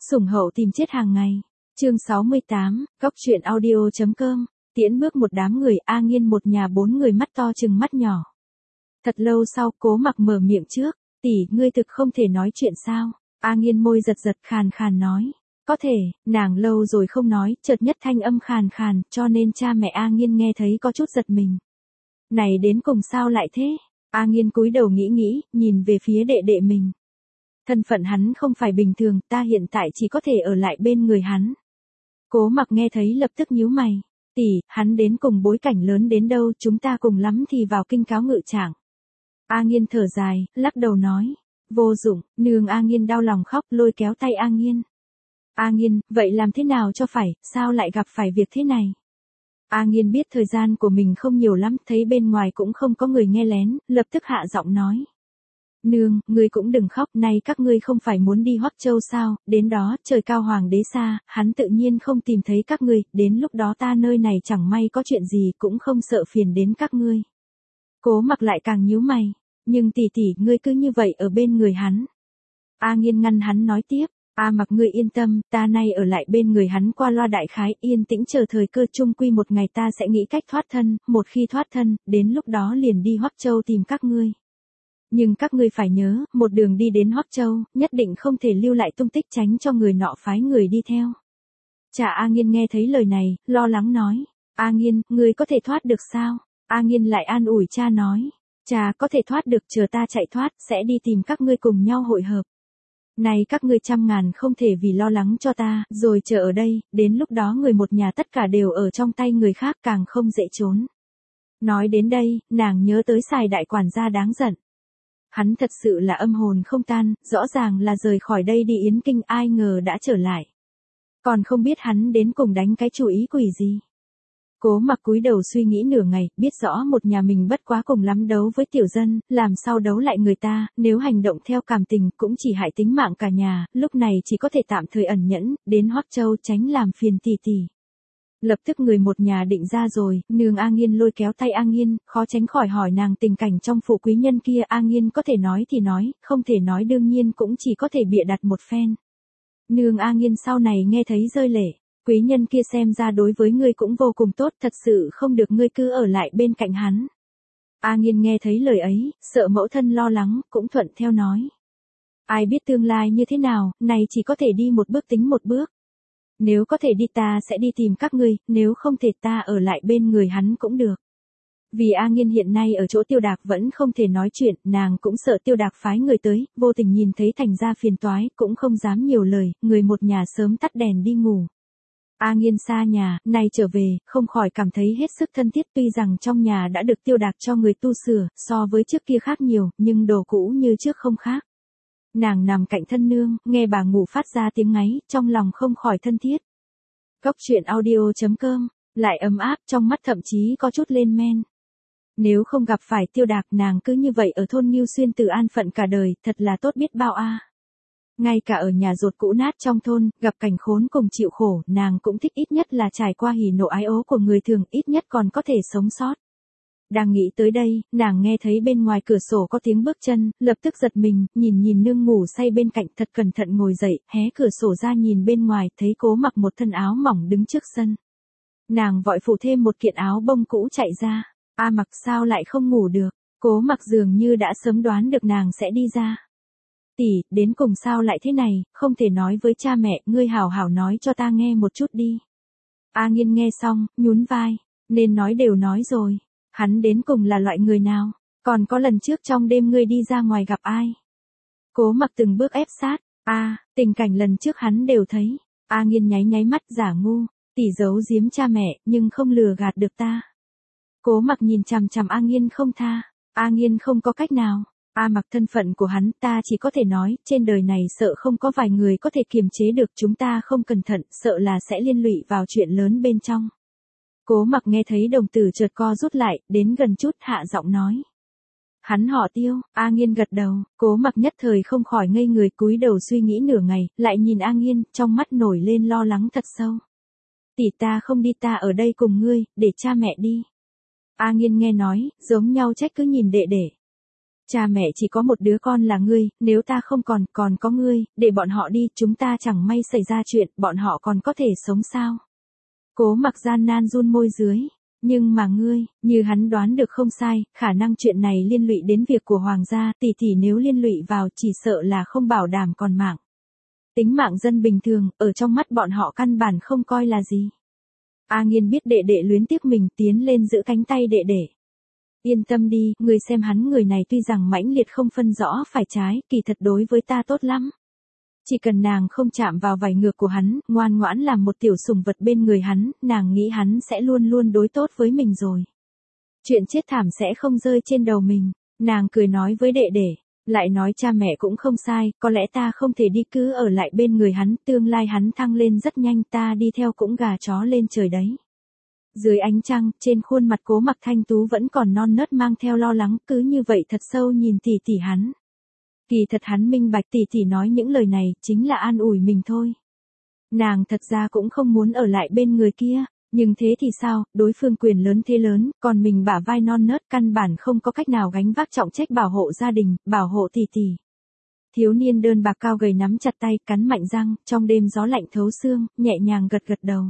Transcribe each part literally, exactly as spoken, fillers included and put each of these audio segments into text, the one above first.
Sủng hậu tìm chết hàng ngày. Chương sáu mươi tám, Góc truyện audio chấm com. Tiễn bước một đám người, A Nghiên một nhà bốn người mắt to chừng mắt nhỏ. Thật lâu sau, Cố Mặc mở miệng trước, "Tỷ, ngươi thực không thể nói chuyện sao?" A Nghiên môi giật giật khàn khàn nói, "Có thể." Nàng lâu rồi không nói, chợt nhất thanh âm khàn khàn, cho nên cha mẹ A Nghiên nghe thấy có chút giật mình. Này đến cùng sao lại thế? A Nghiên cúi đầu nghĩ nghĩ, nhìn về phía đệ đệ mình. Thân phận hắn không phải bình thường, ta hiện tại chỉ có thể ở lại bên người hắn. Cố Mặc nghe thấy lập tức nhíu mày. "Tỷ, hắn đến cùng bối cảnh lớn đến đâu, chúng ta cùng lắm thì vào kinh cáo ngự trạng." A Nghiên thở dài, lắc đầu nói, "Vô dụng." Nương A Nghiên đau lòng khóc, lôi kéo tay A Nghiên. "A Nghiên, vậy làm thế nào cho phải, sao lại gặp phải việc thế này?" A Nghiên biết thời gian của mình không nhiều lắm, thấy bên ngoài cũng không có người nghe lén, lập tức hạ giọng nói. "Nương, ngươi cũng đừng khóc, nay các ngươi không phải muốn đi Hoắc Châu sao, đến đó, trời cao hoàng đế xa, hắn tự nhiên không tìm thấy các ngươi, đến lúc đó ta nơi này chẳng may có chuyện gì cũng không sợ phiền đến các ngươi." Cố Mặc lại càng nhíu mày, "Nhưng tỷ tỷ, ngươi cứ như vậy ở bên người hắn." A Nghiên ngăn hắn nói tiếp, "A Mặc ngươi yên tâm, ta nay ở lại bên người hắn qua loa đại khái, yên tĩnh chờ thời cơ, chung quy một ngày ta sẽ nghĩ cách thoát thân, một khi thoát thân, đến lúc đó liền đi Hoắc Châu tìm các ngươi. Nhưng các ngươi phải nhớ, một đường đi đến Hoắc Châu, nhất định không thể lưu lại tung tích, tránh cho người nọ phái người đi theo." Cha A Nghiên nghe thấy lời này, lo lắng nói, "A Nghiên, ngươi có thể thoát được sao?" A Nghiên lại an ủi cha nói, "Cha có thể thoát được, chờ ta chạy thoát, sẽ đi tìm các ngươi cùng nhau hội hợp. Này các ngươi trăm ngàn không thể vì lo lắng cho ta, rồi chờ ở đây, đến lúc đó người một nhà tất cả đều ở trong tay người khác, càng không dễ trốn." Nói đến đây, nàng nhớ tới Sài đại quản gia đáng giận. Hắn thật sự là âm hồn không tan, rõ ràng là rời khỏi đây đi Yến Kinh, ai ngờ đã trở lại. Còn không biết hắn đến cùng đánh cái chủ ý quỷ gì. Cố Mặc cúi đầu suy nghĩ nửa ngày, biết rõ một nhà mình bất quá cùng lắm đấu với tiểu dân, làm sao đấu lại người ta, nếu hành động theo cảm tình cũng chỉ hại tính mạng cả nhà, lúc này chỉ có thể tạm thời ẩn nhẫn, đến Hoắc Châu tránh làm phiền tỷ tỷ. Lập tức người một nhà định ra rồi, nương A Nghiên lôi kéo tay A Nghiên, khó tránh khỏi hỏi nàng tình cảnh trong phủ quý nhân kia. A Nghiên có thể nói thì nói, không thể nói đương nhiên cũng chỉ có thể bịa đặt một phen. Nương A Nghiên sau này nghe thấy rơi lệ, "Quý nhân kia xem ra đối với ngươi cũng vô cùng tốt, thật sự không được ngươi cứ ở lại bên cạnh hắn." A Nghiên nghe thấy lời ấy, sợ mẫu thân lo lắng, cũng thuận theo nói. "Ai biết tương lai như thế nào, này chỉ có thể đi một bước tính một bước. Nếu có thể đi ta sẽ đi tìm các ngươi, nếu không thể ta ở lại bên người hắn cũng được." Vì A Nghiên hiện nay ở chỗ Tiêu Đạc vẫn không thể nói chuyện, nàng cũng sợ Tiêu Đạc phái người tới, vô tình nhìn thấy thành ra phiền toái, cũng không dám nhiều lời, người một nhà sớm tắt đèn đi ngủ. A Nghiên xa nhà, nay trở về, không khỏi cảm thấy hết sức thân thiết, tuy rằng trong nhà đã được Tiêu Đạc cho người tu sửa, so với trước kia khác nhiều, nhưng đồ cũ như trước không khác. Nàng nằm cạnh thân nương, nghe bà ngủ phát ra tiếng ngáy, trong lòng không khỏi thân thiết. Góc truyện audio chấm com, lại ấm áp, trong mắt thậm chí có chút lên men. Nếu không gặp phải Tiêu Đạc, nàng cứ như vậy ở thôn Ngưu Xuyên Từ an phận cả đời, thật là tốt biết bao a. Ngay cả ở nhà ruột cũ nát trong thôn, gặp cảnh khốn cùng chịu khổ, nàng cũng thích ít nhất là trải qua hỉ nộ ái ố của người thường, ít nhất còn có thể sống sót. Đang nghĩ tới đây, nàng nghe thấy bên ngoài cửa sổ có tiếng bước chân, lập tức giật mình, nhìn nhìn nương ngủ say bên cạnh, thật cẩn thận ngồi dậy, hé cửa sổ ra nhìn bên ngoài, thấy Cố Mặc một thân áo mỏng đứng trước sân. Nàng vội phủ thêm một kiện áo bông cũ chạy ra. "A Mặc, sao lại không ngủ được?" Cố Mặc dường như đã sớm đoán được nàng sẽ đi ra. "Tỷ, đến cùng sao lại thế này, không thể nói với cha mẹ, ngươi hảo hảo nói cho ta nghe một chút đi." A Nghiên nghe xong, nhún vai, "Nên nói đều nói rồi. Hắn đến cùng là loại người nào? Còn có lần trước trong đêm ngươi đi ra ngoài gặp ai?" Cố Mặc từng bước ép sát, "A, à, tình cảnh lần trước hắn đều thấy." A Nghiên nháy nháy mắt, giả ngu, "Tỷ giấu giếm cha mẹ, nhưng không lừa gạt được ta." Cố Mặc nhìn chằm chằm A Nghiên không tha. A Nghiên không có cách nào. "A Mặc, thân phận của hắn ta chỉ có thể nói, trên đời này sợ không có vài người có thể kiềm chế được, chúng ta không cẩn thận, sợ là sẽ liên lụy vào chuyện lớn bên trong." Cố Mặc nghe thấy đồng tử chợt co rút lại, đến gần chút hạ giọng nói. "Hắn họ Tiêu." A Nghiên gật đầu, Cố Mặc nhất thời không khỏi ngây người, cúi đầu suy nghĩ nửa ngày, lại nhìn A Nghiên, trong mắt nổi lên lo lắng thật sâu. "Tỷ, ta không đi, ta ở đây cùng ngươi, để cha mẹ đi." A Nghiên nghe nói, giống nhau trách cứ nhìn đệ đệ. Cha mẹ chỉ có một đứa con là ngươi, nếu ta không còn, còn có ngươi, để bọn họ đi, chúng ta chẳng may xảy ra chuyện, bọn họ còn có thể sống sao? Cố Mặc gian nan run môi dưới. Nhưng mà ngươi, như hắn đoán được không sai, khả năng chuyện này liên lụy đến việc của hoàng gia, tỷ tỷ nếu liên lụy vào chỉ sợ là không bảo đảm còn mạng. Tính mạng dân bình thường, ở trong mắt bọn họ căn bản không coi là gì. A Nghiên biết đệ đệ luyến tiếc mình, tiến lên giữ cánh tay đệ đệ. Yên tâm đi, ngươi xem hắn người này tuy rằng mãnh liệt không phân rõ phải trái, kỳ thật đối với ta tốt lắm. Chỉ cần nàng không chạm vào vảy ngược của hắn, ngoan ngoãn làm một tiểu sủng vật bên người hắn, nàng nghĩ hắn sẽ luôn luôn đối tốt với mình rồi. Chuyện chết thảm sẽ không rơi trên đầu mình, nàng cười nói với đệ đệ, lại nói cha mẹ cũng không sai, có lẽ ta không thể đi cứ ở lại bên người hắn, tương lai hắn thăng lên rất nhanh, ta đi theo cũng gà chó lên trời đấy. Dưới ánh trăng, trên khuôn mặt Cố Mặc thanh tú vẫn còn non nớt mang theo lo lắng, cứ như vậy thật sâu nhìn tỷ tỷ hắn. Kỳ thật hắn minh bạch tỷ tỷ nói những lời này, chính là an ủi mình thôi. Nàng thật ra cũng không muốn ở lại bên người kia, nhưng thế thì sao, đối phương quyền lớn thế lớn, còn mình bả vai non nớt căn bản không có cách nào gánh vác trọng trách bảo hộ gia đình, bảo hộ tỷ tỷ. Thiếu niên đơn bạc cao gầy nắm chặt tay, cắn mạnh răng, trong đêm gió lạnh thấu xương, nhẹ nhàng gật gật đầu.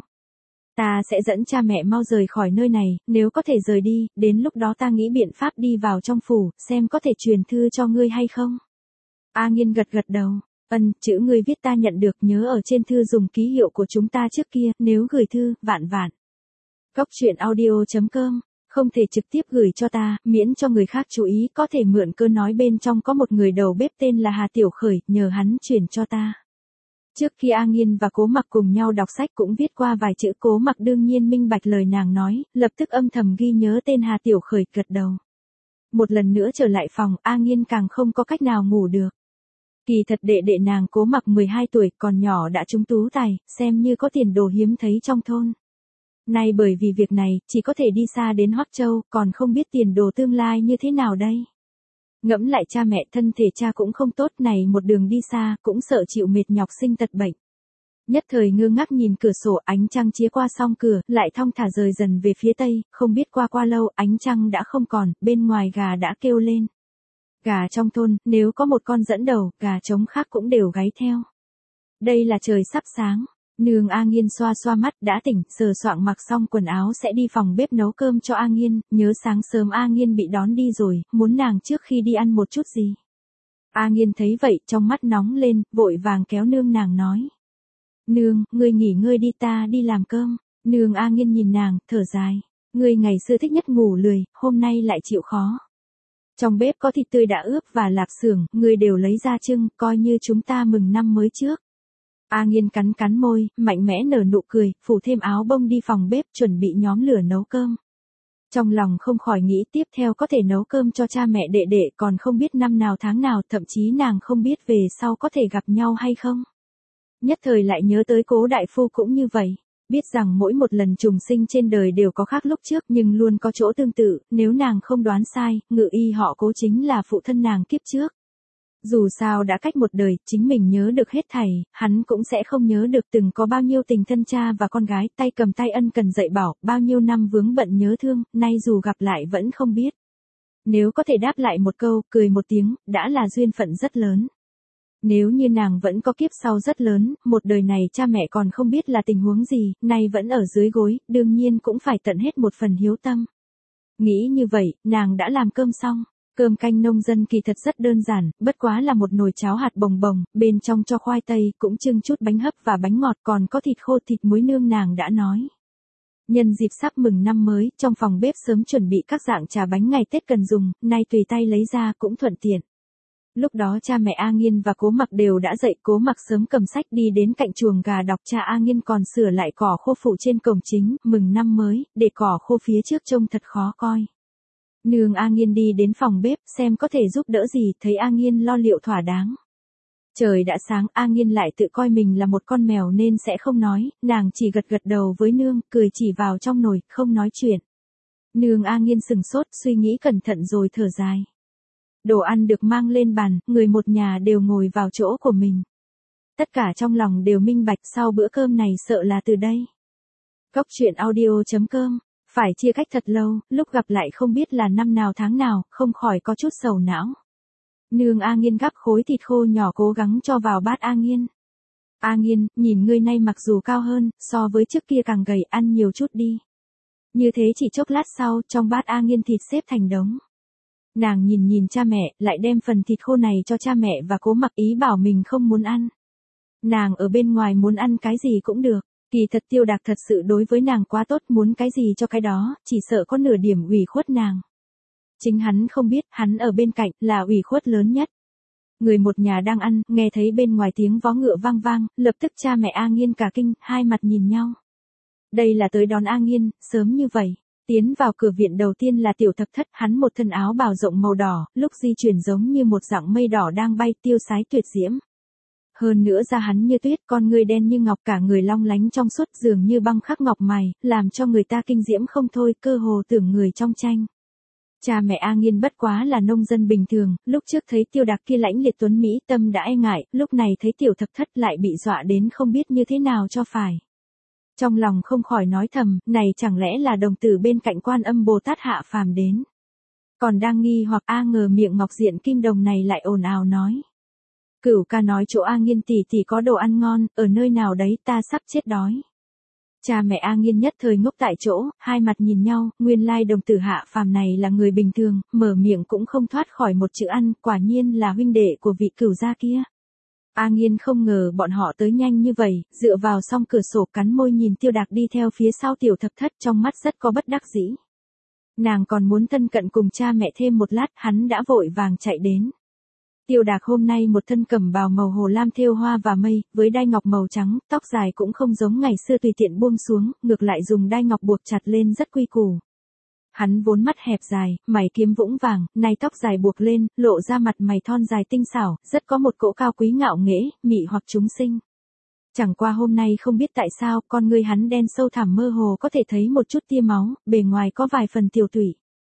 Ta sẽ dẫn cha mẹ mau rời khỏi nơi này, nếu có thể rời đi, đến lúc đó ta nghĩ biện pháp đi vào trong phủ, xem có thể truyền thư cho ngươi hay không. A Nghiên gật gật đầu, ân, chữ ngươi viết ta nhận được, nhớ ở trên thư dùng ký hiệu của chúng ta trước kia, nếu gửi thư, vạn vạn. Cốc truyện audio chấm com, không thể trực tiếp gửi cho ta, miễn cho người khác chú ý, có thể mượn cơ nói bên trong có một người đầu bếp tên là Hà Tiểu Khởi, nhờ hắn chuyển cho ta. Trước khi A Nghiên và Cố Mặc cùng nhau đọc sách cũng viết qua vài chữ, Cố Mặc đương nhiên minh bạch lời nàng nói, lập tức âm thầm ghi nhớ tên Hà Tiểu Khởi, gật đầu. Một lần nữa trở lại phòng, A Nghiên càng không có cách nào ngủ được. Kỳ thật đệ đệ nàng Cố Mặc mười hai tuổi, còn nhỏ đã trúng tú tài, xem như có tiền đồ hiếm thấy trong thôn. Nay bởi vì việc này, chỉ có thể đi xa đến Hoắc Châu, còn không biết tiền đồ tương lai như thế nào đây. Ngẫm lại cha mẹ, thân thể cha cũng không tốt, này một đường đi xa, cũng sợ chịu mệt nhọc sinh tật bệnh. Nhất thời ngơ ngác nhìn cửa sổ, ánh trăng chiếu qua song cửa, lại thong thả rời dần về phía tây, không biết qua qua lâu, ánh trăng đã không còn, bên ngoài gà đã kêu lên. Gà trong thôn, nếu có một con dẫn đầu, gà trống khác cũng đều gáy theo. Đây là trời sắp sáng. Nương A Nghiên xoa xoa mắt, đã tỉnh, sờ soạng mặc xong quần áo sẽ đi phòng bếp nấu cơm cho A Nghiên, nhớ sáng sớm A Nghiên bị đón đi rồi, muốn nàng trước khi đi ăn một chút gì. A Nghiên thấy vậy, trong mắt nóng lên, vội vàng kéo nương nàng nói. Nương, ngươi nghỉ ngơi đi, ta đi làm cơm. Nương A Nghiên nhìn nàng, thở dài. Ngươi ngày xưa thích nhất ngủ lười, hôm nay lại chịu khó. Trong bếp có thịt tươi đã ướp và lạp xưởng, ngươi đều lấy ra trưng, coi như chúng ta mừng năm mới trước. A Nghiên cắn cắn môi, mạnh mẽ nở nụ cười, phủ thêm áo bông đi phòng bếp chuẩn bị nhóm lửa nấu cơm. Trong lòng không khỏi nghĩ tiếp theo có thể nấu cơm cho cha mẹ đệ đệ, còn không biết năm nào tháng nào, thậm chí nàng không biết về sau có thể gặp nhau hay không. Nhất thời lại nhớ tới Cố đại phu cũng như vậy, biết rằng mỗi một lần trùng sinh trên đời đều có khác lúc trước nhưng luôn có chỗ tương tự, nếu nàng không đoán sai, Ngự Y họ Cố chính là phụ thân nàng kiếp trước. Dù sao đã cách một đời, chính mình nhớ được hết thảy, hắn cũng sẽ không nhớ được từng có bao nhiêu tình thân cha và con gái, tay cầm tay ân cần dạy bảo, bao nhiêu năm vướng bận nhớ thương, nay dù gặp lại vẫn không biết. Nếu có thể đáp lại một câu, cười một tiếng, đã là duyên phận rất lớn. Nếu như nàng vẫn có kiếp sau rất lớn, một đời này cha mẹ còn không biết là tình huống gì, nay vẫn ở dưới gối, đương nhiên cũng phải tận hết một phần hiếu tâm. Nghĩ như vậy, nàng đã làm cơm xong. Cơm canh nông dân kỳ thật rất đơn giản, bất quá là một nồi cháo hạt bồng bồng, bên trong cho khoai tây, cũng chưng chút bánh hấp và bánh ngọt, còn có thịt khô, thịt muối, nương nàng đã nói. Nhân dịp sắp mừng năm mới, trong phòng bếp sớm chuẩn bị các dạng trà bánh ngày Tết cần dùng, nay tùy tay lấy ra cũng thuận tiện. Lúc đó cha mẹ A Nghiên và Cố Mặc đều đã dậy, Cố Mặc sớm cầm sách đi đến cạnh chuồng gà đọc, cha A Nghiên còn sửa lại cỏ khô phụ trên cổng chính, mừng năm mới, để cỏ khô phía trước trông thật khó coi. Nương A Nghiên đi đến phòng bếp xem có thể giúp đỡ gì, thấy A Nghiên lo liệu thỏa đáng. Trời đã sáng, A Nghiên lại tự coi mình là một con mèo nên sẽ không nói, nàng chỉ gật gật đầu với nương, cười chỉ vào trong nồi, không nói chuyện. Nương A Nghiên sừng sốt, suy nghĩ cẩn thận rồi thở dài. Đồ ăn được mang lên bàn, người một nhà đều ngồi vào chỗ của mình. Tất cả trong lòng đều minh bạch, sau bữa cơm này sợ là từ đây. Cốc truyện audio chấm com. Phải chia cách thật lâu, lúc gặp lại không biết là năm nào tháng nào, không khỏi có chút sầu não. Nương A Nghiên gắp khối thịt khô nhỏ cố gắng cho vào bát A Nghiên. A Nghiên, nhìn ngươi nay mặc dù cao hơn, so với trước kia càng gầy, ăn nhiều chút đi. Như thế chỉ chốc lát sau, trong bát A Nghiên thịt xếp thành đống. Nàng nhìn nhìn cha mẹ, lại đem phần thịt khô này cho cha mẹ và Cố Mặc, ý bảo mình không muốn ăn. Nàng ở bên ngoài muốn ăn cái gì cũng được, kỳ thật Tiêu Đạc thật sự đối với nàng quá tốt, muốn cái gì cho cái đó, chỉ sợ có nửa điểm ủy khuất nàng. Chính hắn không biết, hắn ở bên cạnh, là ủy khuất lớn nhất. Người một nhà đang ăn, nghe thấy bên ngoài tiếng vó ngựa vang vang, lập tức cha mẹ A Nghiên cả kinh, hai mặt nhìn nhau. Đây là tới đón A Nghiên, sớm như vậy. Tiến vào cửa viện đầu tiên là Tiểu Thập Thất, hắn một thân áo bào rộng màu đỏ, lúc di chuyển giống như một dặng mây đỏ đang bay, tiêu sái tuyệt diễm. Hơn nữa da hắn như tuyết, con người đen như ngọc, cả người long lánh trong suốt, dường như băng khắc ngọc mày, làm cho người ta kinh diễm không thôi, cơ hồ tưởng người trong tranh. Cha mẹ A Nghiên bất quá là nông dân bình thường, lúc trước thấy Tiêu Đạc kia lãnh liệt tuấn mỹ, tâm đã e ngại, lúc này thấy Tiểu Thập Thất lại bị dọa đến không biết như thế nào cho phải. Trong lòng không khỏi nói thầm, này chẳng lẽ là đồng tử bên cạnh Quan Âm Bồ Tát hạ phàm đến. Còn đang nghi hoặc A ngờ miệng ngọc diện kim đồng này lại ồn ào nói. Cửu ca nói chỗ A Nghiên tỷ tỷ có đồ ăn ngon, ở nơi nào đấy, ta sắp chết đói. Cha mẹ A Nghiên nhất thời ngốc tại chỗ, hai mặt nhìn nhau, nguyên lai đồng tử hạ phàm này là người bình thường, mở miệng cũng không thoát khỏi một chữ ăn, quả nhiên là huynh đệ của vị cửu gia kia. A Nghiên không ngờ bọn họ tới nhanh như vậy, dựa vào song cửa sổ cắn môi nhìn Tiêu Đạc đi theo phía sau Tiểu Thập Thất, trong mắt rất có bất đắc dĩ. Nàng còn muốn thân cận cùng cha mẹ thêm một lát, hắn đã vội vàng chạy đến. Tiêu Đạc hôm nay một thân cẩm bào màu hồ lam thêu hoa và mây, với đai ngọc màu trắng, tóc dài cũng không giống ngày xưa tùy tiện buông xuống, ngược lại dùng đai ngọc buộc chặt lên rất quy củ. Hắn vốn mắt hẹp dài, mày kiếm vũng vàng, nay tóc dài buộc lên, lộ ra mặt mày thon dài tinh xảo, rất có một cỗ cao quý ngạo nghễ, mị hoặc chúng sinh. Chẳng qua hôm nay không biết tại sao, con ngươi hắn đen sâu thẳm mơ hồ có thể thấy một chút tia máu, bề ngoài có vài phần tiểu tụy.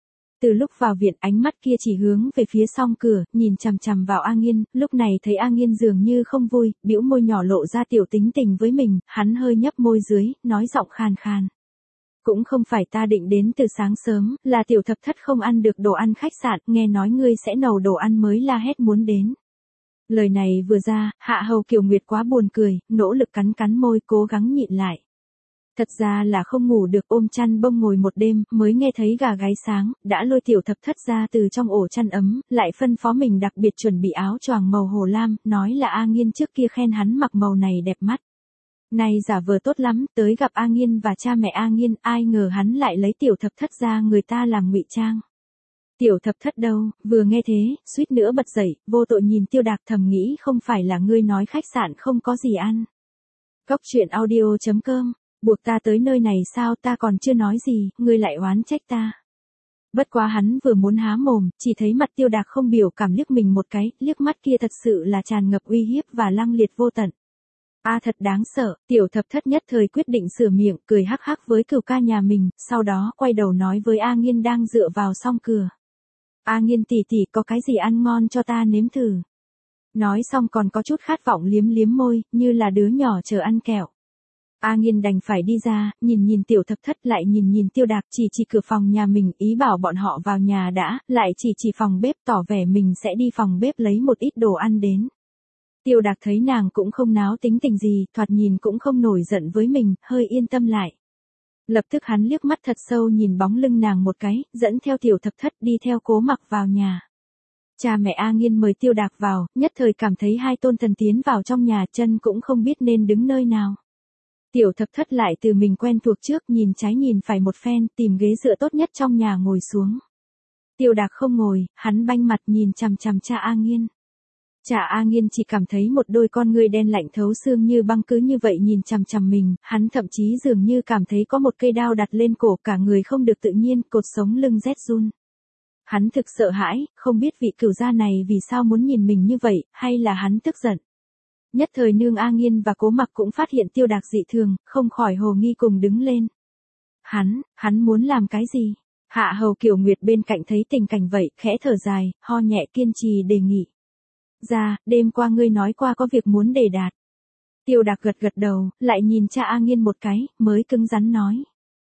Từ lúc vào viện ánh mắt kia chỉ hướng về phía song cửa, nhìn chằm chằm vào A Nghiên, lúc này thấy A Nghiên dường như không vui, bĩu môi nhỏ lộ ra tiểu tính tình với mình, hắn hơi nhấp môi dưới, nói giọng khàn khàn. Cũng không phải ta định đến từ sáng sớm, là Tiểu Thập Thất không ăn được đồ ăn khách sạn, nghe nói ngươi sẽ nấu đồ ăn mới la hét muốn đến. Lời này vừa ra, Hạ Hầu Kiều Nguyệt quá buồn cười, nỗ lực cắn cắn môi cố gắng nhịn lại. Thật ra là không ngủ được, ôm chăn bông ngồi một đêm, mới nghe thấy gà gáy sáng, đã lôi Tiểu Thập Thất ra từ trong ổ chăn ấm, lại phân phó mình đặc biệt chuẩn bị áo choàng màu hồ lam, nói là A Nghiên trước kia khen hắn mặc màu này đẹp mắt. Này giả vờ tốt lắm, tới gặp A Nghiên và cha mẹ A Nghiên, ai ngờ hắn lại lấy Tiểu Thập Thất ra người ta làm ngụy trang. Tiểu Thập Thất đâu, vừa nghe thế, suýt nữa bật dậy, vô tội nhìn Tiêu Đạc thầm nghĩ không phải là ngươi nói khách sạn không có gì ăn. Cốc truyện audio chấm com, buộc ta tới nơi này sao, ta còn chưa nói gì, ngươi lại oán trách ta. Bất quá hắn vừa muốn há mồm, chỉ thấy mặt Tiêu Đạc không biểu cảm liếc mình một cái, liếc mắt kia thật sự là tràn ngập uy hiếp và lăng liệt vô tận. A à, thật đáng sợ, Tiểu Thập Thất nhất thời quyết định sửa miệng, cười hắc hắc với Cửu ca nhà mình, sau đó quay đầu nói với A Nghiên đang dựa vào song cửa. A Nghiên tỷ tỷ có cái gì ăn ngon cho ta nếm thử. Nói xong còn có chút khát vọng liếm liếm môi, như là đứa nhỏ chờ ăn kẹo. A Nghiên đành phải đi ra, nhìn nhìn Tiểu Thập Thất lại nhìn nhìn Tiêu Đạc, chỉ chỉ cửa phòng nhà mình, ý bảo bọn họ vào nhà đã, lại chỉ chỉ phòng bếp, tỏ vẻ mình sẽ đi phòng bếp lấy một ít đồ ăn đến. Tiêu Đạc thấy nàng cũng không náo tính tình gì, thoạt nhìn cũng không nổi giận với mình, hơi yên tâm lại. Lập tức hắn liếc mắt thật sâu nhìn bóng lưng nàng một cái, dẫn theo Tiểu Thập Thất đi theo Cố Mặc vào nhà. Cha mẹ A Nghiên mời Tiêu Đạc vào, nhất thời cảm thấy hai tôn thần tiến vào trong nhà, chân cũng không biết nên đứng nơi nào. Tiểu Thập Thất lại từ mình quen thuộc trước, nhìn trái nhìn phải một phen, tìm ghế dựa tốt nhất trong nhà ngồi xuống. Tiêu Đạc không ngồi, hắn banh mặt nhìn chằm chằm cha A Nghiên. Cha A Nghiên chỉ cảm thấy một đôi con ngươi đen lạnh thấu xương như băng cứ như vậy nhìn chằm chằm mình, hắn thậm chí dường như cảm thấy có một cây đao đặt lên cổ, cả người không được tự nhiên, cột sống lưng rét run. Hắn thực sợ hãi, không biết vị cửu gia này vì sao muốn nhìn mình như vậy, hay là hắn tức giận. Nhất thời nương A Nghiên và Cố Mặc cũng phát hiện Tiêu Đạc dị thường, không khỏi hồ nghi cùng đứng lên. Hắn, hắn muốn làm cái gì? Hạ Hầu Kiều Nguyệt bên cạnh thấy tình cảnh vậy, khẽ thở dài, ho nhẹ kiên trì đề nghị. Ra, đêm qua ngươi nói qua có việc muốn đề đạt. Tiêu Đạc gật gật đầu, lại nhìn cha A Nghiên một cái, mới cứng rắn nói.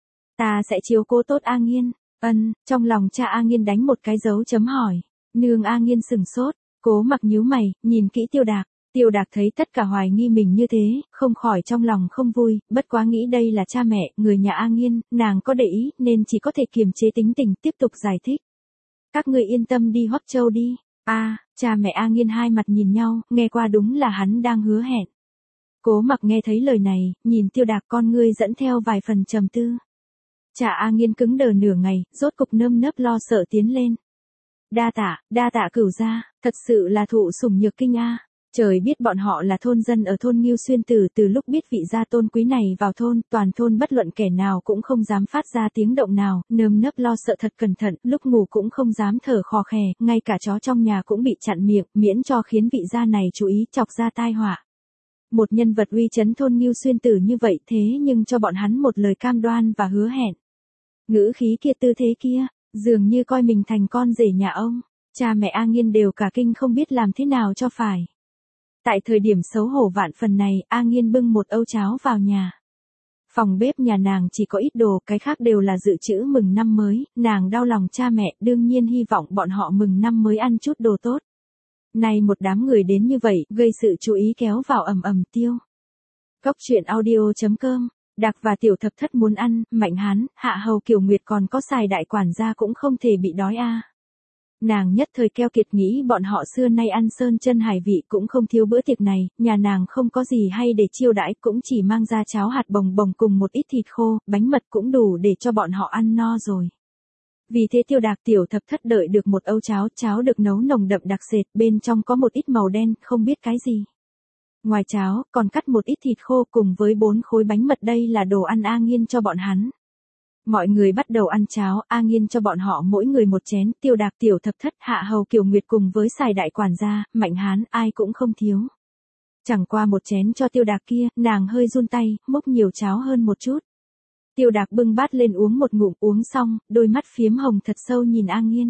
Ta sẽ chiếu cố tốt A Nghiên. Ân, trong lòng cha A Nghiên đánh một cái dấu chấm hỏi. Nương A Nghiên sừng sốt, Cố Mặc nhíu mày, nhìn kỹ Tiêu Đạc. Tiêu Đạc thấy tất cả hoài nghi mình như thế, không khỏi trong lòng không vui, bất quá nghĩ đây là cha mẹ, người nhà A Nghiên, nàng có để ý, nên chỉ có thể kiềm chế tính tình, tiếp tục giải thích. Các ngươi yên tâm đi Hoắc Châu đi. A, à, cha mẹ A Nghiên hai mặt nhìn nhau, nghe qua đúng là hắn đang hứa hẹn. Cố Mặc nghe thấy lời này, nhìn Tiêu Đạc con ngươi dẫn theo vài phần trầm tư. Cha A Nghiên cứng đờ nửa ngày, rốt cục nơm nớp lo sợ tiến lên. Đa tạ, đa tạ Cửu gia, thật sự là thụ sủng nhược kinh a. Trời biết bọn họ là thôn dân ở thôn Ngưu Xuyên Tử, từ lúc biết vị gia tôn quý này vào thôn, toàn thôn bất luận kẻ nào cũng không dám phát ra tiếng động nào, nơm nớp lo sợ thật cẩn thận, lúc ngủ cũng không dám thở khò khè, ngay cả chó trong nhà cũng bị chặn miệng, miễn cho khiến vị gia này chú ý chọc ra tai họa. Một nhân vật uy chấn thôn Ngưu Xuyên Tử như vậy thế nhưng cho bọn hắn một lời cam đoan và hứa hẹn. Ngữ khí kia, tư thế kia, dường như coi mình thành con rể nhà ông. Cha mẹ A Nghiên đều cả kinh không biết làm thế nào cho phải. Tại thời điểm xấu hổ vạn phần này, A Nghiên bưng một âu cháo vào nhà. Phòng bếp nhà nàng chỉ có ít đồ, cái khác đều là dự trữ mừng năm mới, nàng đau lòng cha mẹ, đương nhiên hy vọng bọn họ mừng năm mới ăn chút đồ tốt. Nay một đám người đến như vậy, gây sự chú ý kéo vào ầm ầm tiêu. Cốc truyện audio chấm com. Đạc và Tiểu Thập Thất muốn ăn, Mạnh Hán, Hạ Hầu Kiều Nguyệt còn có Xài đại quản gia cũng không thể bị đói a. Nàng nhất thời keo kiệt nghĩ bọn họ xưa nay ăn sơn chân hải vị cũng không thiếu bữa tiệc này, nhà nàng không có gì hay để chiêu đãi, cũng chỉ mang ra cháo hạt bồng bồng cùng một ít thịt khô, bánh mật cũng đủ để cho bọn họ ăn no rồi. Vì thế Tiêu Đạc Tiểu Thập Thất đợi được một âu cháo, cháo được nấu nồng đậm đặc sệt, bên trong có một ít màu đen, không biết cái gì. Ngoài cháo, còn cắt một ít thịt khô cùng với bốn khối bánh mật, đây là đồ ăn A Nghiên cho bọn hắn. Mọi người bắt đầu ăn cháo, A Nghiên cho bọn họ mỗi người một chén, Tiêu Đạc Tiểu Thập Thất, Hạ Hầu Kiều Nguyệt cùng với Xài đại quản gia, Mạnh Hán, ai cũng không thiếu. Chẳng qua một chén cho Tiêu Đạc kia, nàng hơi run tay, múc nhiều cháo hơn một chút. Tiêu Đạc bưng bát lên uống một ngụm, uống xong, đôi mắt phiếm hồng thật sâu nhìn A Nghiên.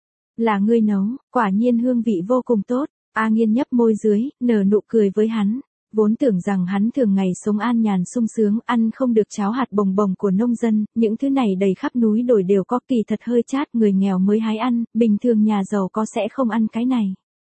Là ngươi nấu, quả nhiên hương vị vô cùng tốt. A Nghiên nhấp môi dưới, nở nụ cười với hắn. Vốn tưởng rằng hắn thường ngày sống an nhàn sung sướng, ăn không được cháo hạt bồng bồng của nông dân, những thứ này đầy khắp núi đồi đều có, kỳ thật hơi chát, người nghèo mới hái ăn, bình thường nhà giàu có sẽ không ăn cái này.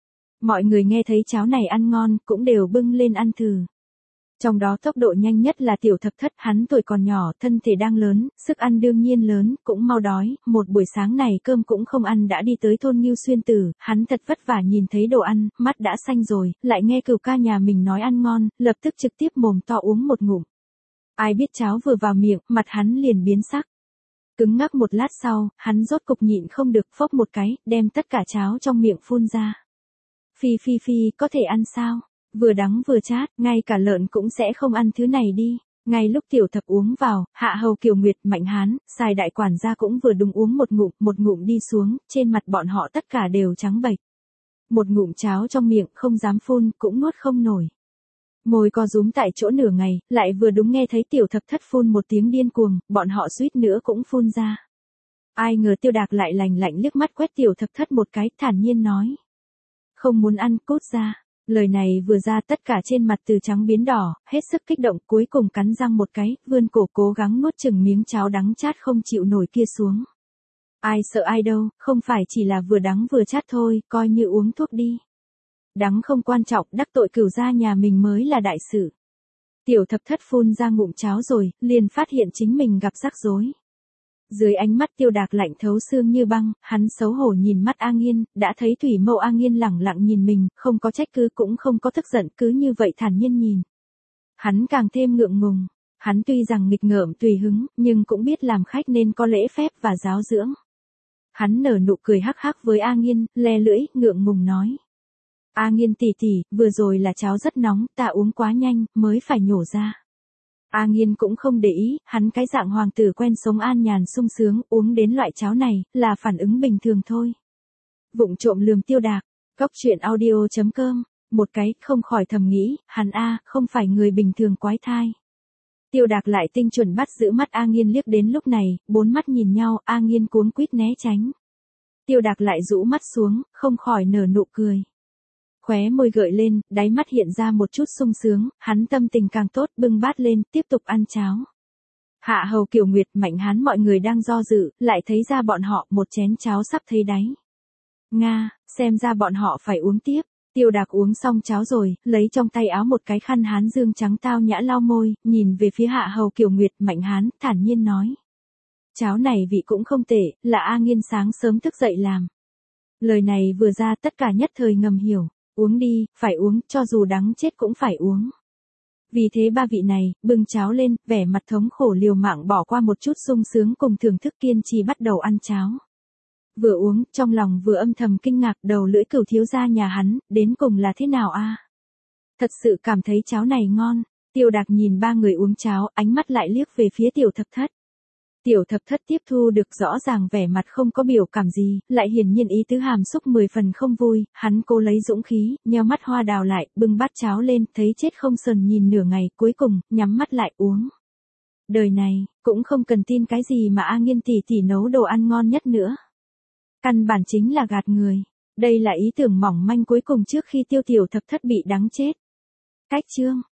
Mọi người nghe thấy cháo này ăn ngon, cũng đều bưng lên ăn thử. Trong đó tốc độ nhanh nhất là Tiểu Thập Thất, hắn tuổi còn nhỏ, thân thể đang lớn, sức ăn đương nhiên lớn, cũng mau đói, một buổi sáng này cơm cũng không ăn đã đi tới thôn Ngưu Xuyên Tử, hắn thật vất vả nhìn thấy đồ ăn, mắt đã xanh rồi, lại nghe Cửu ca nhà mình nói ăn ngon, lập tức trực tiếp mồm to uống một ngụm. Ai biết cháo vừa vào miệng, mặt hắn liền biến sắc. Cứng ngắc một lát sau, hắn rốt cục nhịn không được, phốc một cái, đem tất cả cháo trong miệng phun ra. Phi phi phi, có thể ăn sao? Vừa đắng vừa chát, ngay cả lợn cũng sẽ không ăn thứ này đi. Ngay lúc Tiểu Thập uống vào, Hạ Hầu Kiều Nguyệt, Mạnh Hán, Xài đại quản gia cũng vừa đúng uống một ngụm, một ngụm đi xuống, trên mặt bọn họ tất cả đều trắng bệch. Một ngụm cháo trong miệng, không dám phun, cũng nuốt không nổi. Môi co rúm tại chỗ nửa ngày, lại vừa đúng nghe thấy Tiểu Thập Thất phun một tiếng điên cuồng, bọn họ suýt nữa cũng phun ra. Ai ngờ Tiêu Đạc lại lành lạnh liếc mắt quét Tiểu Thập Thất một cái, thản nhiên nói. Không muốn ăn, cút ra. Lời này vừa ra, tất cả trên mặt từ trắng biến đỏ, hết sức kích động, cuối cùng cắn răng một cái, vươn cổ cố gắng nuốt chừng miếng cháo đắng chát không chịu nổi kia xuống. Ai sợ ai đâu, không phải chỉ là vừa đắng vừa chát thôi, coi như uống thuốc đi. Đắng không quan trọng, đắc tội Cửu gia nhà mình mới là đại sự. Tiểu Thập Thất phun ra ngụm cháo rồi, liền phát hiện chính mình gặp rắc rối. Dưới ánh mắt Tiêu Đạc lạnh thấu xương như băng, hắn xấu hổ nhìn mắt A Nghiên, đã thấy thủy mâu A Nghiên lẳng lặng nhìn mình, không có trách cứ cũng không có tức giận, cứ như vậy thản nhiên nhìn. Hắn càng thêm ngượng ngùng, hắn tuy rằng nghịch ngợm tùy hứng, nhưng cũng biết làm khách nên có lễ phép và giáo dưỡng. Hắn nở nụ cười hắc hắc với A Nghiên, le lưỡi, ngượng ngùng nói. A Nghiên tỷ tỷ, vừa rồi là cháo rất nóng, ta uống quá nhanh, mới phải nhổ ra. A Nghiên cũng không để ý, hắn cái dạng hoàng tử quen sống an nhàn sung sướng, uống đến loại cháo này, là phản ứng bình thường thôi. Vụng trộm lườm Tiêu Đạc, cốc truyện audio chấm com, một cái, không khỏi thầm nghĩ, hắn A, không phải người bình thường quái thai. Tiêu Đạc lại tinh chuẩn bắt giữ mắt A Nghiên liếc đến lúc này, bốn mắt nhìn nhau, A Nghiên cuống quýt né tránh. Tiêu Đạc lại rũ mắt xuống, không khỏi nở nụ cười. Khóe môi gợi lên, đáy mắt hiện ra một chút sung sướng, hắn tâm tình càng tốt, bưng bát lên, tiếp tục ăn cháo. Hạ Hầu Kiều Nguyệt, Mạnh Hán mọi người đang do dự, lại thấy ra bọn họ một chén cháo sắp thấy đáy. Nga, xem ra bọn họ phải uống tiếp. Tiêu Đạc uống xong cháo rồi, lấy trong tay áo một cái khăn hán dương trắng tao nhã lau môi, nhìn về phía Hạ Hầu Kiều Nguyệt, Mạnh Hán, thản nhiên nói. Cháo này vị cũng không tệ, là A Nghiên sáng sớm thức dậy làm. Lời này vừa ra tất cả nhất thời ngầm hiểu, uống đi, phải uống, cho dù đắng chết cũng phải uống. Vì thế ba vị này, bưng cháo lên, vẻ mặt thống khổ liều mạng bỏ qua một chút sung sướng cùng thưởng thức kiên trì bắt đầu ăn cháo. Vừa uống, trong lòng vừa âm thầm kinh ngạc đầu lưỡi Cửu thiếu gia nhà hắn, đến cùng là thế nào a? Thật sự cảm thấy cháo này ngon. Tiêu Đạc nhìn ba người uống cháo, ánh mắt lại liếc về phía Tiểu Thập Thất. Tiểu Thập Thất tiếp thu được rõ ràng vẻ mặt không có biểu cảm gì, lại hiển nhiên ý tứ hàm xúc mười phần không vui, hắn cố lấy dũng khí, nheo mắt hoa đào lại, bưng bát cháo lên, thấy chết không sờn nhìn nửa ngày, cuối cùng, nhắm mắt lại uống. Đời này, cũng không cần tin cái gì mà A Nghiên tỷ tỷ nấu đồ ăn ngon nhất nữa. Căn bản chính là gạt người. Đây là ý tưởng mỏng manh cuối cùng trước khi Tiêu Tiểu Thập Thất bị đắng chết. Cách chương